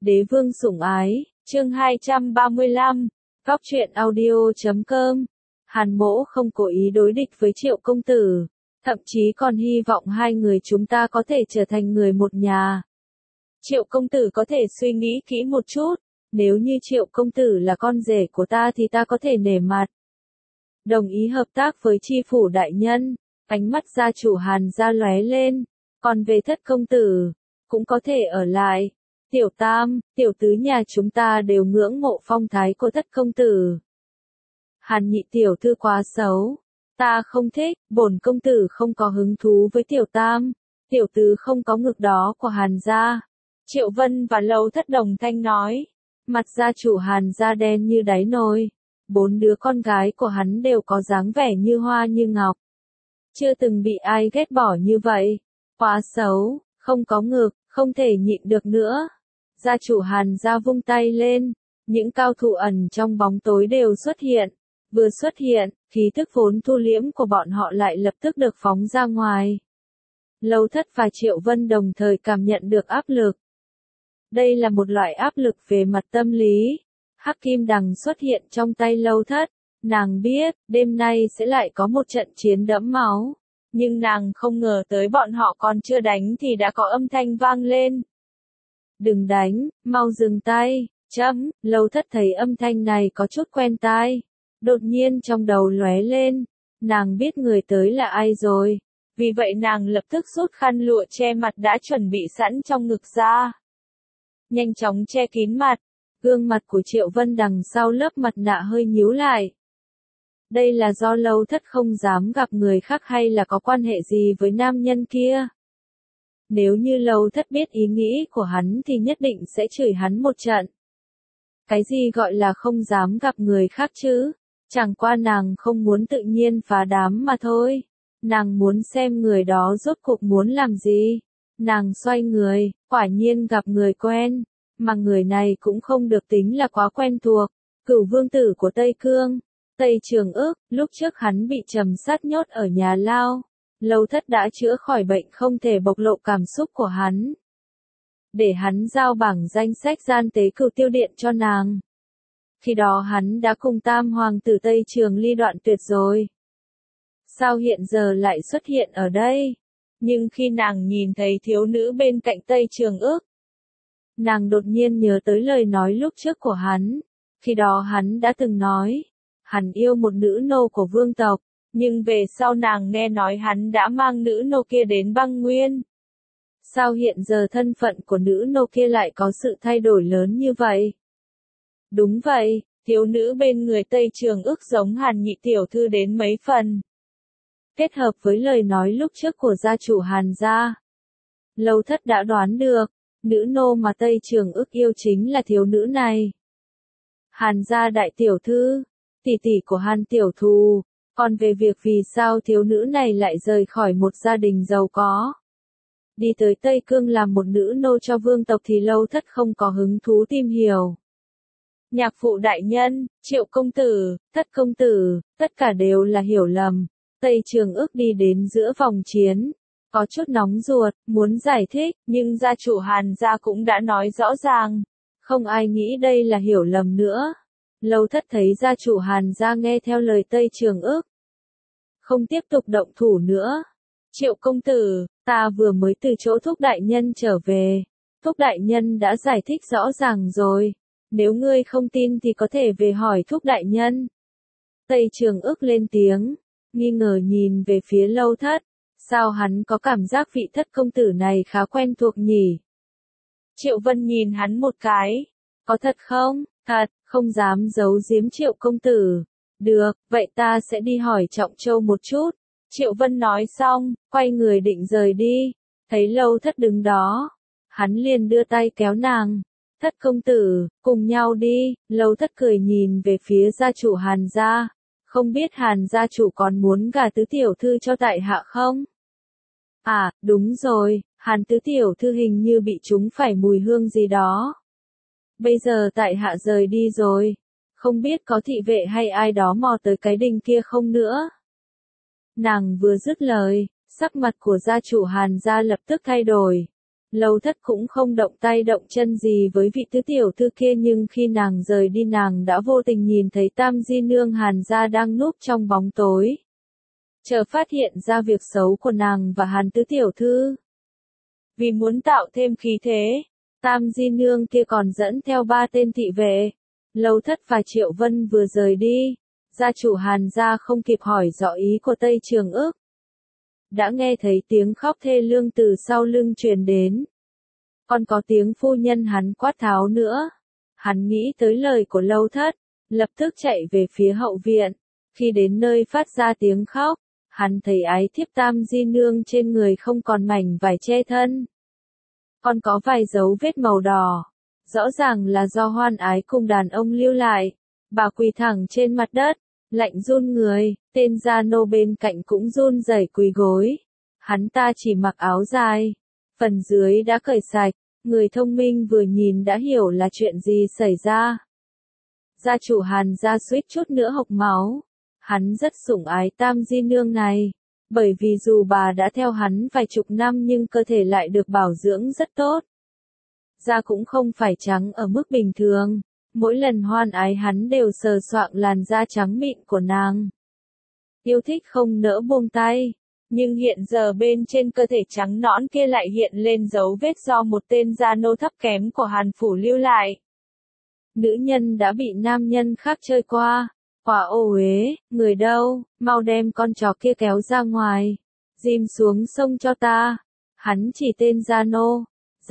Đế vương sủng ái, chương 235, Góc truyện audio.com. Hàn Mỗ không cố ý đối địch với Triệu công tử, thậm chí còn hy vọng hai người chúng ta có thể trở thành người một nhà. Triệu công tử có thể suy nghĩ kỹ một chút, nếu như Triệu công tử là con rể của ta thì ta có thể nể mặt. Đồng ý hợp tác với tri phủ đại nhân, ánh mắt gia chủ Hàn gia lóe lên, còn về Thất công tử, cũng có thể ở lại. Tiểu tam, tiểu tứ nhà chúng ta đều ngưỡng mộ phong thái của Thất công tử. Hàn nhị tiểu thư quá xấu, ta không thích, bổn công tử không có hứng thú với tiểu tam, tiểu tứ không có ngực đó của Hàn gia. Triệu Vân và Lâu Thất đồng thanh nói, mặt gia chủ Hàn gia đen như đáy nồi, 4 đứa con gái của hắn đều có dáng vẻ như hoa như ngọc. Chưa từng bị ai ghét bỏ như vậy, quá xấu, không có ngực, không thể nhịn được nữa. Gia chủ Hàn gia vung tay lên, những cao thủ ẩn trong bóng tối đều xuất hiện. Vừa xuất hiện, khí tức vốn thu liễm của bọn họ lại lập tức được phóng ra ngoài. Lâu Thất và Triệu Vân đồng thời cảm nhận được áp lực. Đây là một loại áp lực về mặt tâm lý. Hắc kim đằng xuất hiện trong tay Lâu Thất, nàng biết, đêm nay sẽ lại có một trận chiến đẫm máu. Nhưng nàng không ngờ tới bọn họ còn chưa đánh thì đã có âm thanh vang lên. Đừng đánh, mau dừng tay, chấm, Lâu Thất thấy âm thanh này có chút quen tai. Đột nhiên trong đầu lóe lên, nàng biết người tới là ai rồi. Vì vậy nàng lập tức rút khăn lụa che mặt đã chuẩn bị sẵn trong ngực ra. Nhanh chóng che kín mặt, gương mặt của Triệu Vân đằng sau lớp mặt nạ hơi nhíu lại. Đây là do Lâu Thất không dám gặp người khác hay là có quan hệ gì với nam nhân kia? Nếu như Lâu Thất biết ý nghĩ của hắn thì nhất định sẽ chửi hắn một trận. Cái gì gọi là không dám gặp người khác chứ? Chẳng qua nàng không muốn tự nhiên phá đám mà thôi. Nàng muốn xem người đó rốt cuộc muốn làm gì. Nàng xoay người, quả nhiên gặp người quen. Mà người này cũng không được tính là quá quen thuộc. Cửu vương tử của Tây Cương, Tây Trường Ước, lúc trước hắn bị trầm sát nhốt ở nhà lao. Lâu Thất đã chữa khỏi bệnh không thể bộc lộ cảm xúc của hắn. Để hắn giao bảng danh sách gian tế Cửu Tiêu Điện cho nàng. Khi đó hắn đã cùng tam hoàng tử Tây Trường Ly đoạn tuyệt rồi. Sao hiện giờ lại xuất hiện ở đây? Nhưng khi nàng nhìn thấy thiếu nữ bên cạnh Tây Trường Ước, nàng đột nhiên nhớ tới lời nói lúc trước của hắn. Khi đó hắn đã từng nói, hắn yêu một nữ nô của vương tộc, nhưng về sau nàng nghe nói hắn đã mang nữ nô kia đến băng nguyên. Sao hiện giờ thân phận của nữ nô kia lại có sự thay đổi lớn như vậy? Đúng vậy, thiếu nữ bên người Tây Trường Ước giống Hàn nhị tiểu thư đến mấy phần. Kết hợp với lời nói lúc trước của gia chủ Hàn gia, Lâu Thất đã đoán được, nữ nô mà Tây Trường Ước yêu chính là thiếu nữ này. Hàn gia đại tiểu thư, tỷ tỷ của Hàn tiểu thù, còn về việc vì sao thiếu nữ này lại rời khỏi một gia đình giàu có, đi tới Tây Cương làm một nữ nô cho vương tộc thì Lâu Thất không có hứng thú tìm hiểu. Nhạc phụ đại nhân, Triệu công tử, Thất công tử, tất cả đều là hiểu lầm. Tây Trường Ước đi đến giữa vòng chiến, có chút nóng ruột, muốn giải thích, nhưng gia chủ Hàn gia cũng đã nói rõ ràng. Không ai nghĩ đây là hiểu lầm nữa. Lâu Thất thấy gia chủ Hàn gia nghe theo lời Tây Trường Ước, không tiếp tục động thủ nữa. Triệu công tử, ta vừa mới từ chỗ Thúc đại nhân trở về. Thúc đại nhân đã giải thích rõ ràng rồi. Nếu ngươi không tin thì có thể về hỏi Thúc đại nhân. Tây Trường Ước lên tiếng, nghi ngờ nhìn về phía Lâu Thất. Sao hắn có cảm giác vị Thất công tử này khá quen thuộc nhỉ? Triệu Vân nhìn hắn một cái. Có thật không? Thật, không dám giấu giếm Triệu công tử. Được, vậy ta sẽ đi hỏi Trọng Châu một chút. Triệu Vân nói xong, quay người định rời đi. Thấy Lâu Thất đứng đó, hắn liền đưa tay kéo nàng. Thất công tử, cùng nhau đi. Lâu Thất cười nhìn về phía gia chủ Hàn gia. Không biết Hàn gia chủ còn muốn gả tứ tiểu thư cho tại hạ không? À, đúng rồi, Hàn tứ tiểu thư hình như bị trúng phải mùi hương gì đó. Bây giờ tại hạ rời đi rồi. Không biết có thị vệ hay ai đó mò tới cái đình kia không nữa. Nàng vừa dứt lời, sắc mặt của gia chủ Hàn gia lập tức thay đổi. Lâu Thất cũng không động tay động chân gì với vị tứ tiểu thư kia, nhưng khi nàng rời đi nàng đã vô tình nhìn thấy Tam Di Nương Hàn gia đang núp trong bóng tối. Chờ phát hiện ra việc xấu của nàng và Hàn tứ tiểu thư. Vì muốn tạo thêm khí thế, Tam Di Nương kia còn dẫn theo 3 tên thị vệ. Lâu Thất và Triệu Vân vừa rời đi, gia chủ Hàn gia không kịp hỏi rõ ý của Tây Trường Ước. Đã nghe thấy tiếng khóc thê lương từ sau lưng truyền đến. Còn có tiếng phu nhân hắn quát tháo nữa. Hắn nghĩ tới lời của Lâu Thất, lập tức chạy về phía hậu viện. Khi đến nơi phát ra tiếng khóc, hắn thấy ái thiếp Tam Di Nương trên người không còn mảnh vải che thân. Còn có vài dấu vết màu đỏ. Rõ ràng là do hoan ái cùng đàn ông lưu lại. Bà quỳ thẳng trên mặt đất, lạnh run người, tên gia nô bên cạnh cũng run rẩy quỳ gối. Hắn ta chỉ mặc áo dài, phần dưới đã cởi sạch, người thông minh vừa nhìn đã hiểu là chuyện gì xảy ra. Gia chủ Hàn gia suýt chút nữa hộc máu. Hắn rất sủng ái Tam Di Nương này, bởi vì dù bà đã theo hắn vài chục năm nhưng cơ thể lại được bảo dưỡng rất tốt. Da cũng không phải trắng ở mức bình thường. Mỗi lần hoan ái hắn đều sờ soạng làn da trắng mịn của nàng. Yêu thích không nỡ buông tay, nhưng hiện giờ bên trên cơ thể trắng nõn kia lại hiện lên dấu vết do một tên gia nô thấp kém của Hàn phủ lưu lại. Nữ nhân đã bị nam nhân khác chơi qua. Quả ô uế, người đâu, mau đem con chó kia kéo ra ngoài. Dìm xuống sông cho ta. Hắn chỉ tên gia nô.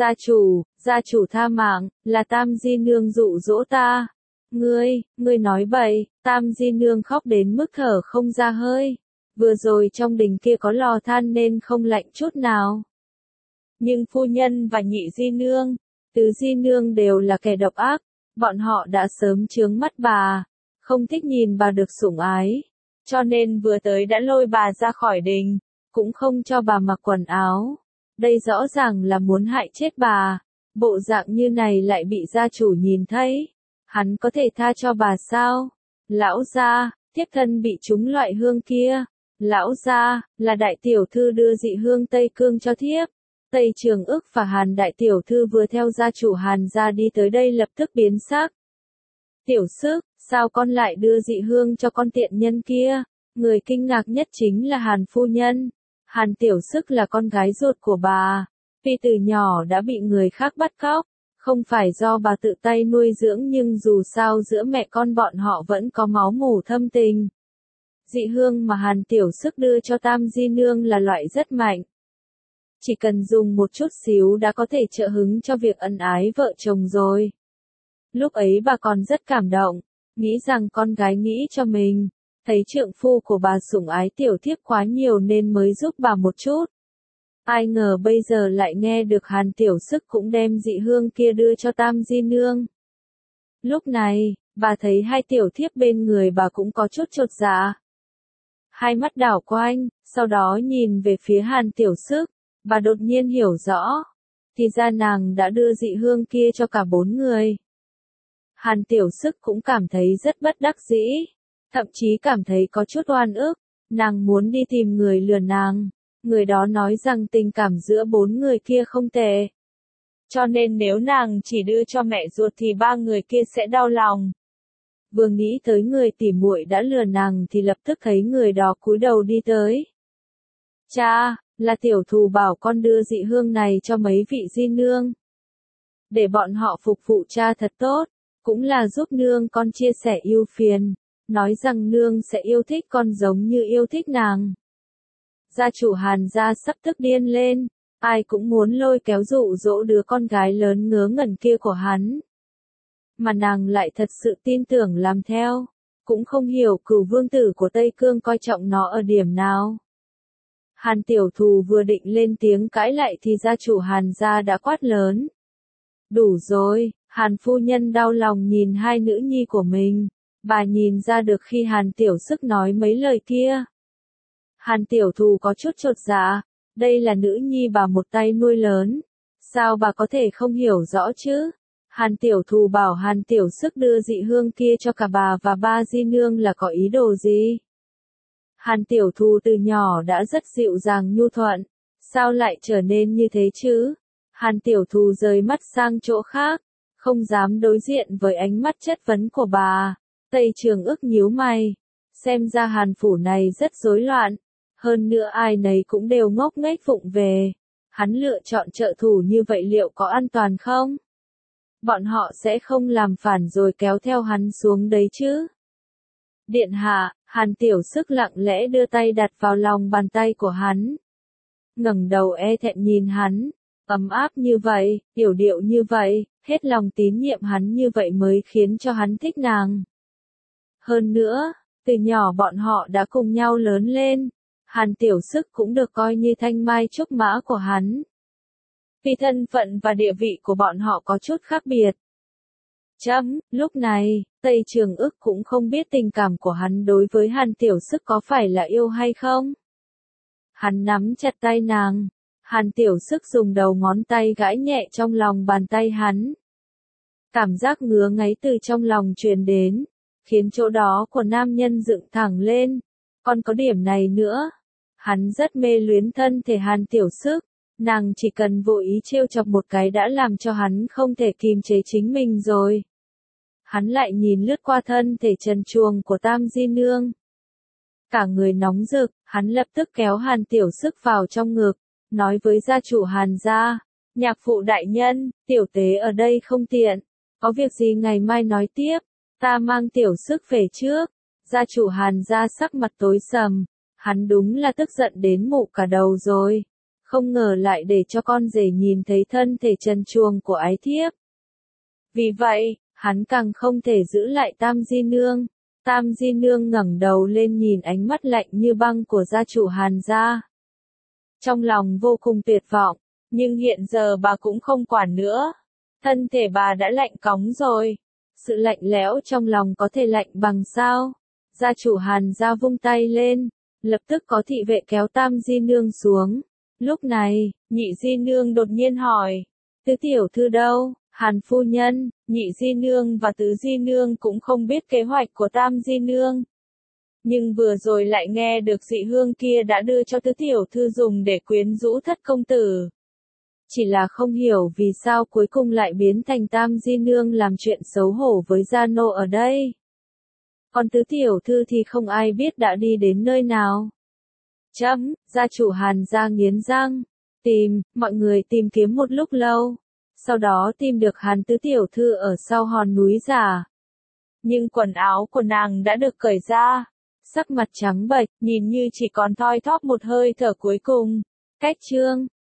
Gia chủ tha mạng, là Tam Di Nương dụ dỗ ta. Ngươi nói bậy. Tam Di Nương khóc đến mức thở không ra hơi. Vừa rồi trong đình kia có lò than nên không lạnh chút nào. Nhưng phu nhân và nhị Di Nương, tứ Di Nương đều là kẻ độc ác. Bọn họ đã sớm chướng mắt bà, không thích nhìn bà được sủng ái. Cho nên vừa tới đã lôi bà ra khỏi đình, cũng không cho bà mặc quần áo. Đây rõ ràng là muốn hại chết bà. Bộ dạng như này lại bị gia chủ nhìn thấy. Hắn có thể tha cho bà sao? Lão gia, thiếp thân bị trúng loại hương kia. Lão gia, là đại tiểu thư đưa dị hương Tây Cương cho thiếp. Tây Trường Ước và Hàn đại tiểu thư vừa theo gia chủ Hàn gia đi tới đây lập tức biến sắc. Tiểu sức, sao con lại đưa dị hương cho con tiện nhân kia? Người kinh ngạc nhất chính là Hàn phu nhân. Hàn tiểu sức là con gái ruột của bà. Vì từ nhỏ đã bị người khác bắt cóc. Không phải do bà tự tay nuôi dưỡng nhưng dù sao giữa mẹ con bọn họ vẫn có máu mủ thâm tình. Dị hương mà Hàn tiểu sức đưa cho Tam Di Nương là loại rất mạnh. Chỉ cần dùng một chút xíu đã có thể trợ hứng cho việc ân ái vợ chồng rồi. Lúc ấy bà còn rất cảm động, nghĩ rằng con gái nghĩ cho mình, thấy trượng phu của bà sủng ái tiểu thiếp quá nhiều nên mới giúp bà một chút. Ai ngờ bây giờ lại nghe được Hàn tiểu sức cũng đem dị hương kia đưa cho Tam Di Nương. Lúc này, bà thấy hai tiểu thiếp bên người bà cũng có chút chột dạ. Hai mắt đảo quanh, sau đó nhìn về phía Hàn tiểu sức, bà đột nhiên hiểu rõ. Thì ra nàng đã đưa dị hương kia cho cả 4 người. Hàn tiểu sức cũng cảm thấy rất bất đắc dĩ, thậm chí cảm thấy có chút oan ức. Nàng muốn đi tìm người lừa nàng. Người đó nói rằng tình cảm giữa 4 người kia không tệ. Cho nên nếu nàng chỉ đưa cho mẹ ruột thì 3 người kia sẽ đau lòng. Vừa nghĩ tới người tỉ muội đã lừa nàng thì lập tức thấy người đó cúi đầu đi tới. Cha, là tiểu thù bảo con đưa dị hương này cho mấy vị Di Nương. Để bọn họ phục vụ cha thật tốt, cũng là giúp nương con chia sẻ ưu phiền. Nói rằng nương sẽ yêu thích con giống như yêu thích nàng. Gia chủ Hàn gia sắp tức điên lên, ai cũng muốn lôi kéo dụ dỗ đứa con gái lớn ngớ ngẩn kia của hắn. Mà nàng lại thật sự tin tưởng làm theo, cũng không hiểu Cửu vương tử của Tây Cương coi trọng nó ở điểm nào. Hàn tiểu thù vừa định lên tiếng cãi lại thì gia chủ Hàn gia đã quát lớn. Đủ rồi, Hàn phu nhân đau lòng nhìn hai nữ nhi của mình, bà nhìn ra được khi Hàn tiểu sức nói mấy lời kia. Hàn tiểu thù có chút chột dạ, đây là nữ nhi bà một tay nuôi lớn, sao bà có thể không hiểu rõ chứ? Hàn tiểu thù bảo Hàn tiểu sức đưa dị hương kia cho cả bà và 3 Di Nương là có ý đồ gì? Hàn tiểu thù từ nhỏ đã rất dịu dàng nhu thuận, sao lại trở nên như thế chứ? Hàn Tiểu Thù rời mắt sang chỗ khác, không dám đối diện với ánh mắt chất vấn của bà. Tây Trường Ức nhíu mày, xem ra Hàn phủ này rất rối loạn, hơn nữa ai nấy cũng đều ngốc nghếch vụng về. Hắn lựa chọn trợ thủ như vậy liệu có an toàn không? Bọn họ sẽ không làm phản rồi kéo theo hắn xuống đấy chứ? Điện hạ, Hàn Tiểu Sức lặng lẽ đưa tay đặt vào lòng bàn tay của hắn. Ngẩng đầu e thẹn nhìn hắn, ấm áp như vậy, yểu điệu như vậy, hết lòng tín nhiệm hắn như vậy mới khiến cho hắn thích nàng. Hơn nữa, từ nhỏ bọn họ đã cùng nhau lớn lên, Hàn Tiểu Sức cũng được coi như thanh mai trúc mã của hắn. Vì thân phận và địa vị của bọn họ có chút khác biệt. Lúc này, Tây Trường Ức cũng không biết tình cảm của hắn đối với Hàn Tiểu Sức có phải là yêu hay không. Hắn nắm chặt tay nàng, Hàn Tiểu Sức dùng đầu ngón tay gãi nhẹ trong lòng bàn tay hắn. Cảm giác ngứa ngáy từ trong lòng truyền đến, khiến chỗ đó của nam nhân dựng thẳng lên. Còn có điểm này nữa, hắn rất mê luyến thân thể Hàn Tiểu Sức, nàng chỉ cần vô ý trêu chọc một cái đã làm cho hắn không thể kìm chế chính mình rồi. Hắn lại nhìn lướt qua thân thể trần truồng của Tam Di Nương. Cả người nóng rực, hắn lập tức kéo Hàn Tiểu Sức vào trong ngực, nói với gia chủ Hàn gia, nhạc phụ đại nhân, tiểu tế ở đây không tiện, có việc gì ngày mai nói tiếp, ta mang Tiểu Sức về trước. Gia chủ Hàn gia sắc mặt tối sầm, hắn đúng là tức giận đến mụ cả đầu rồi, không ngờ lại để cho con rể nhìn thấy thân thể trần truồng của ái thiếp. Vì vậy, hắn càng không thể giữ lại Tam Di Nương. Tam Di Nương ngẩng đầu lên nhìn ánh mắt lạnh như băng của gia chủ Hàn gia. Trong lòng vô cùng tuyệt vọng, nhưng hiện giờ bà cũng không quản nữa. Thân thể bà đã lạnh cóng rồi. Sự lạnh lẽo trong lòng có thể lạnh bằng sao? Gia chủ Hàn gia vung tay lên, lập tức có thị vệ kéo Tam Di Nương xuống. Lúc này, Nhị Di Nương đột nhiên hỏi, Tứ tiểu thư đâu? Hàn phu nhân, Nhị Di Nương và Tứ Di Nương cũng không biết kế hoạch của Tam Di Nương. Nhưng vừa rồi lại nghe được dị hương kia đã đưa cho Tứ tiểu thư dùng để quyến rũ Thất công tử. Chỉ là không hiểu vì sao cuối cùng lại biến thành Tam Di Nương làm chuyện xấu hổ với gia nô ở đây. Còn Tứ tiểu thư thì không ai biết đã đi đến nơi nào. Gia chủ Hàn gia nghiến răng, mọi người tìm kiếm một lúc lâu. Sau đó tìm được Hàn Tứ tiểu thư ở sau hòn núi giả. Nhưng quần áo của nàng đã được cởi ra, sắc mặt trắng bệch, nhìn như chỉ còn thoi thóp một hơi thở cuối cùng. Cách chương